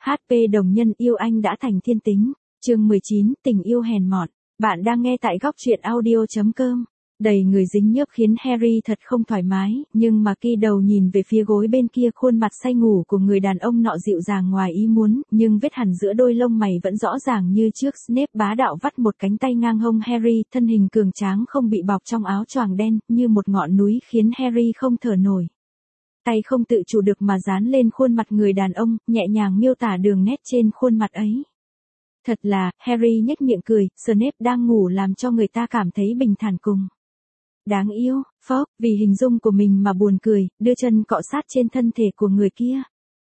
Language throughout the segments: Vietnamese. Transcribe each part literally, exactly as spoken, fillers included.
hát pê đồng nhân yêu anh đã thành thiên tính. Chương mười chín, tình yêu hèn mọn. Bạn đang nghe tại góc truyện audio chấm com. Đầy người dính nhớp khiến Harry thật không thoải mái, nhưng mà khi đầu nhìn về phía gối bên kia, khuôn mặt say ngủ của người đàn ông nọ dịu dàng ngoài ý muốn, nhưng vết hằn giữa đôi lông mày vẫn rõ ràng như trước. Snape bá đạo vắt một cánh tay ngang hông Harry, thân hình cường tráng không bị bọc trong áo choàng đen, như một ngọn núi khiến Harry không thở nổi. Tay không tự chủ được mà dán lên khuôn mặt người đàn ông, nhẹ nhàng miêu tả đường nét trên khuôn mặt ấy. Thật là, Harry nhếch miệng cười, Snape đang ngủ làm cho người ta cảm thấy bình thản cùng đáng yêu. Phốc, vì hình dung của mình mà buồn cười, đưa chân cọ sát trên thân thể của người kia.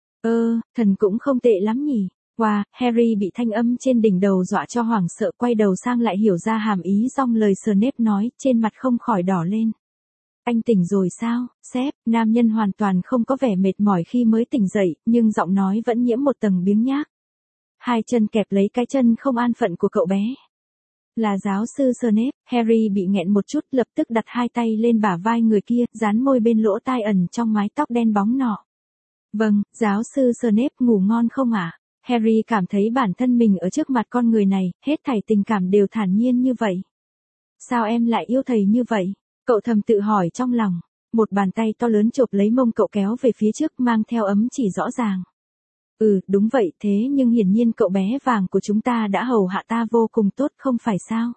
Ơ, thần cũng không tệ lắm nhỉ. Wow, Harry bị thanh âm trên đỉnh đầu dọa cho hoảng sợ, quay đầu sang lại hiểu ra hàm ý trong lời Snape nói, trên mặt không khỏi đỏ lên. Anh tỉnh rồi sao, sếp? Nam nhân hoàn toàn không có vẻ mệt mỏi khi mới tỉnh dậy, nhưng giọng nói vẫn nhiễm một tầng biếng nhác. Hai chân kẹp lấy cái chân không an phận của cậu bé. Là giáo sư Snape. Harry bị nghẹn một chút, lập tức đặt hai tay lên bả vai người kia, dán môi bên lỗ tai ẩn trong mái tóc đen bóng nọ. Vâng, giáo sư Snape, ngủ ngon không ạ? À? Harry cảm thấy bản thân mình ở trước mặt con người này, hết thảy tình cảm đều thản nhiên như vậy. Sao em lại yêu thầy như vậy? Cậu thầm tự hỏi trong lòng. Một bàn tay to lớn chộp lấy mông cậu kéo về phía trước, mang theo ấm chỉ rõ ràng. Ừ, đúng vậy, thế nhưng hiển nhiên cậu bé vàng của chúng ta đã hầu hạ ta vô cùng tốt không phải sao?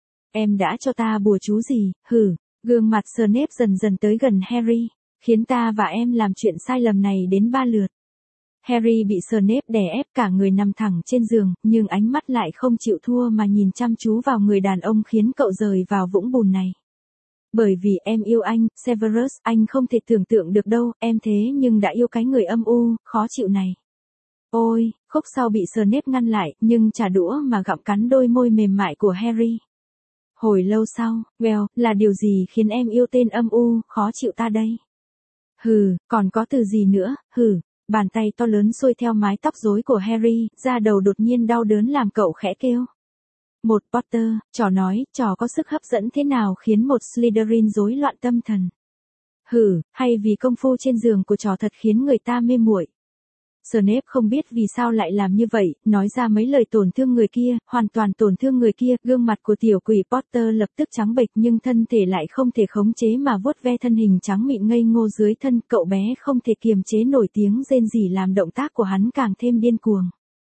Em đã cho ta bùa chú gì, hừ. Gương mặt Snape dần dần tới gần Harry, khiến ta và em làm chuyện sai lầm này đến ba lượt. Harry bị Snape đè ép cả người nằm thẳng trên giường, nhưng ánh mắt lại không chịu thua mà nhìn chăm chú vào người đàn ông khiến cậu rời vào vũng bùn này. Bởi vì em yêu anh, Severus, anh không thể tưởng tượng được đâu, em thế nhưng đã yêu cái người âm u, khó chịu này. Ôi, khúc sau bị Snape ngăn lại, nhưng trả đũa mà gặm cắn đôi môi mềm mại của Harry. Hồi lâu sau, well, là điều gì khiến em yêu tên âm u, khó chịu ta đây? Hừ, còn có từ gì nữa, hừ. Bàn tay to lớn xuôi theo mái tóc rối của Harry, da đầu đột nhiên đau đớn làm cậu khẽ kêu. Một Potter, trò nói, trò có sức hấp dẫn thế nào khiến một Slytherin rối loạn tâm thần? Hừ, hay vì công phu trên giường của trò thật khiến người ta mê muội? Snape không biết vì sao lại làm như vậy, nói ra mấy lời tổn thương người kia, hoàn toàn tổn thương người kia, gương mặt của tiểu quỷ Potter lập tức trắng bệch nhưng thân thể lại không thể khống chế mà vuốt ve thân hình trắng mịn ngây ngô dưới thân, cậu bé không thể kiềm chế nổi tiếng rên rỉ làm động tác của hắn càng thêm điên cuồng.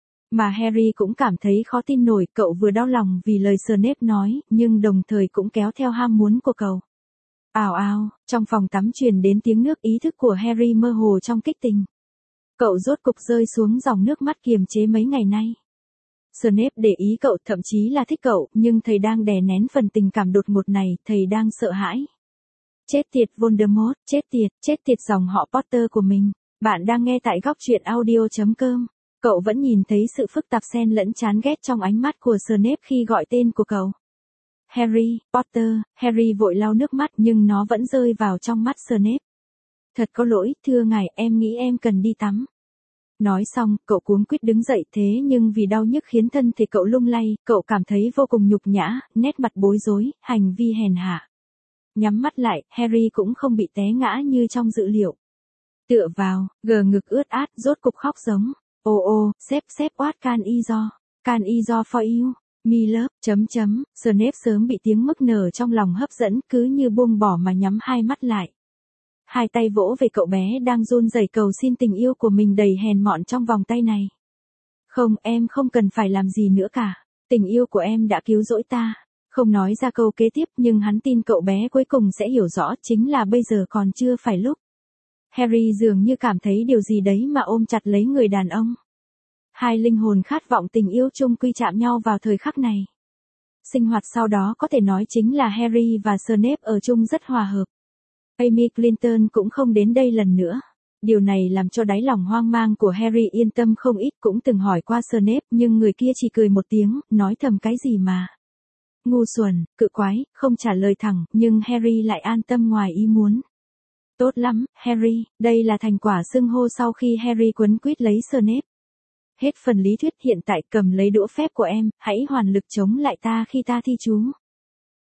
Mà Harry cũng cảm thấy khó tin nổi, cậu vừa đau lòng vì lời Snape nói, nhưng đồng thời cũng kéo theo ham muốn của cậu. Ào ào, trong phòng tắm truyền đến tiếng nước, ý thức của Harry mơ hồ trong kích tình. Cậu rốt cục rơi xuống dòng nước mắt kiềm chế mấy ngày nay. Snape để ý cậu, thậm chí là thích cậu, nhưng thầy đang đè nén phần tình cảm đột ngột này, thầy đang sợ hãi. Chết tiệt Voldemort, chết tiệt, chết tiệt dòng họ Potter của mình. Bạn đang nghe tại góc truyện audio chấm com. Cậu vẫn nhìn thấy sự phức tạp xen lẫn chán ghét trong ánh mắt của Snape khi gọi tên của cậu. Harry, Potter, Harry vội lau nước mắt nhưng nó vẫn rơi vào trong mắt Snape. Thật có lỗi, thưa ngài, em nghĩ em cần đi tắm. Nói xong, cậu cuống quýt đứng dậy, thế nhưng vì đau nhức khiến thân thể cậu lung lay, cậu cảm thấy vô cùng nhục nhã, nét mặt bối rối, hành vi hèn hạ. Nhắm mắt lại, Harry cũng không bị té ngã như trong dự liệu. Tựa vào, gờ ngực ướt át, rốt cục khóc giống. Ô ô, sếp sếp what can I do, can I do for you, me love, chấm chấm, Snape sớm bị tiếng mức nở trong lòng hấp dẫn, cứ như buông bỏ mà nhắm hai mắt lại. Hai tay vỗ về cậu bé đang run rẩy cầu xin tình yêu của mình đầy hèn mọn trong vòng tay này. Không, em không cần phải làm gì nữa cả, tình yêu của em đã cứu rỗi ta. Không nói ra câu kế tiếp nhưng hắn tin cậu bé cuối cùng sẽ hiểu rõ, chính là bây giờ còn chưa phải lúc. Harry dường như cảm thấy điều gì đấy mà ôm chặt lấy người đàn ông. Hai linh hồn khát vọng tình yêu chung quy chạm nhau vào thời khắc này. Sinh hoạt sau đó có thể nói chính là Harry và Snape ở chung rất hòa hợp. Amy Clinton cũng không đến đây lần nữa. Điều này làm cho đáy lòng hoang mang của Harry yên tâm không ít, cũng từng hỏi qua Snape nhưng người kia chỉ cười một tiếng, nói thầm cái gì mà. Ngu xuẩn, cự quái, không trả lời thẳng, nhưng Harry lại an tâm ngoài ý muốn. Tốt lắm, Harry, đây là thành quả xưng hô sau khi Harry quấn quýt lấy Snape. Hết phần lý thuyết, hiện tại cầm lấy đũa phép của em, hãy hoàn lực chống lại ta khi ta thi chú.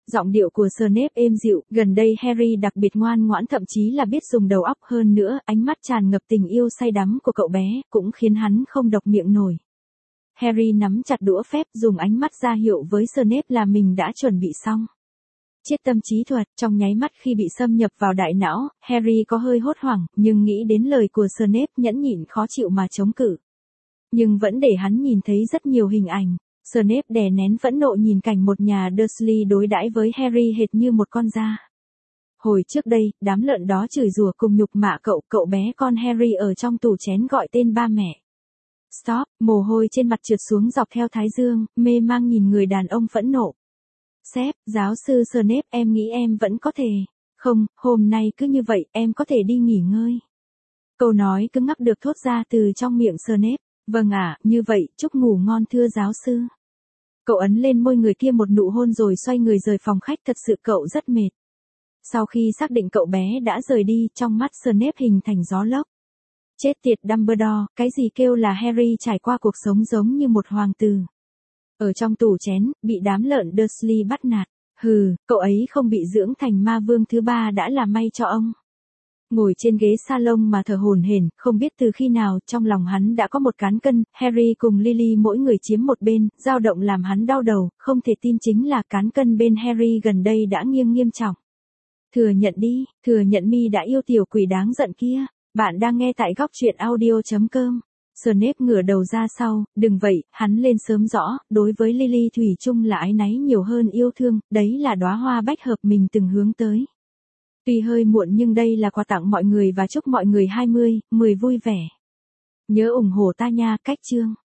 Giọng điệu của Snape êm dịu, gần đây Harry đặc biệt ngoan ngoãn, thậm chí là biết dùng đầu óc hơn nữa, ánh mắt tràn ngập tình yêu say đắm của cậu bé, cũng khiến hắn không độc miệng nổi. Harry nắm chặt đũa phép, dùng ánh mắt ra hiệu với Snape là mình đã chuẩn bị xong. Chiết tâm trí thuật, trong nháy mắt khi bị xâm nhập vào đại não, Harry có hơi hốt hoảng, nhưng nghĩ đến lời của Snape, nhẫn nhịn khó chịu mà chống cự. Nhưng vẫn để hắn nhìn thấy rất nhiều hình ảnh. Snape đè nén phẫn nộ nhìn cảnh một nhà Dursley đối đãi với Harry hệt như một con da. Hồi trước đây, đám lợn đó chửi rủa cùng nhục mạ cậu, cậu bé con Harry ở trong tủ chén gọi tên ba mẹ. Stop, mồ hôi trên mặt trượt xuống dọc theo thái dương, mê mang nhìn người đàn ông phẫn nộ. Sếp, giáo sư Snape, em nghĩ em vẫn có thể. Không, hôm nay cứ như vậy, em có thể đi nghỉ ngơi. Câu nói cứng ngắc được thốt ra từ trong miệng Snape. Vâng ạ, như vậy, chúc ngủ ngon thưa giáo sư. Cậu ấn lên môi người kia một nụ hôn rồi xoay người rời phòng khách, thật sự cậu rất mệt. Sau khi xác định cậu bé đã rời đi, trong mắt Snape hình thành gió lốc. Chết tiệt Dumbledore, cái gì kêu là Harry trải qua cuộc sống giống như một hoàng tử. Ở trong tủ chén, bị đám lợn Dursley bắt nạt. Hừ, cậu ấy không bị dưỡng thành ma vương thứ ba đã là may cho ông. Ngồi trên ghế salon mà thở hổn hển, không biết từ khi nào trong lòng hắn đã có một cán cân, Harry cùng Lily mỗi người chiếm một bên, dao động làm hắn đau đầu, không thể tin chính là cán cân bên Harry gần đây đã nghiêng nghiêm trọng. Thừa nhận đi, thừa nhận mi đã yêu tiểu quỷ đáng giận kia. Bạn đang nghe tại góc truyện audio chấm com. Snape ngửa đầu ra sau, đừng vậy, hắn lên sớm rõ, đối với Lily thủy chung là áy náy nhiều hơn yêu thương, đấy là đóa hoa bách hợp mình từng hướng tới. Tuy hơi muộn nhưng đây là quà tặng mọi người và chúc mọi người hai mươi, mười vui vẻ. Nhớ ủng hộ ta nha, cách chương.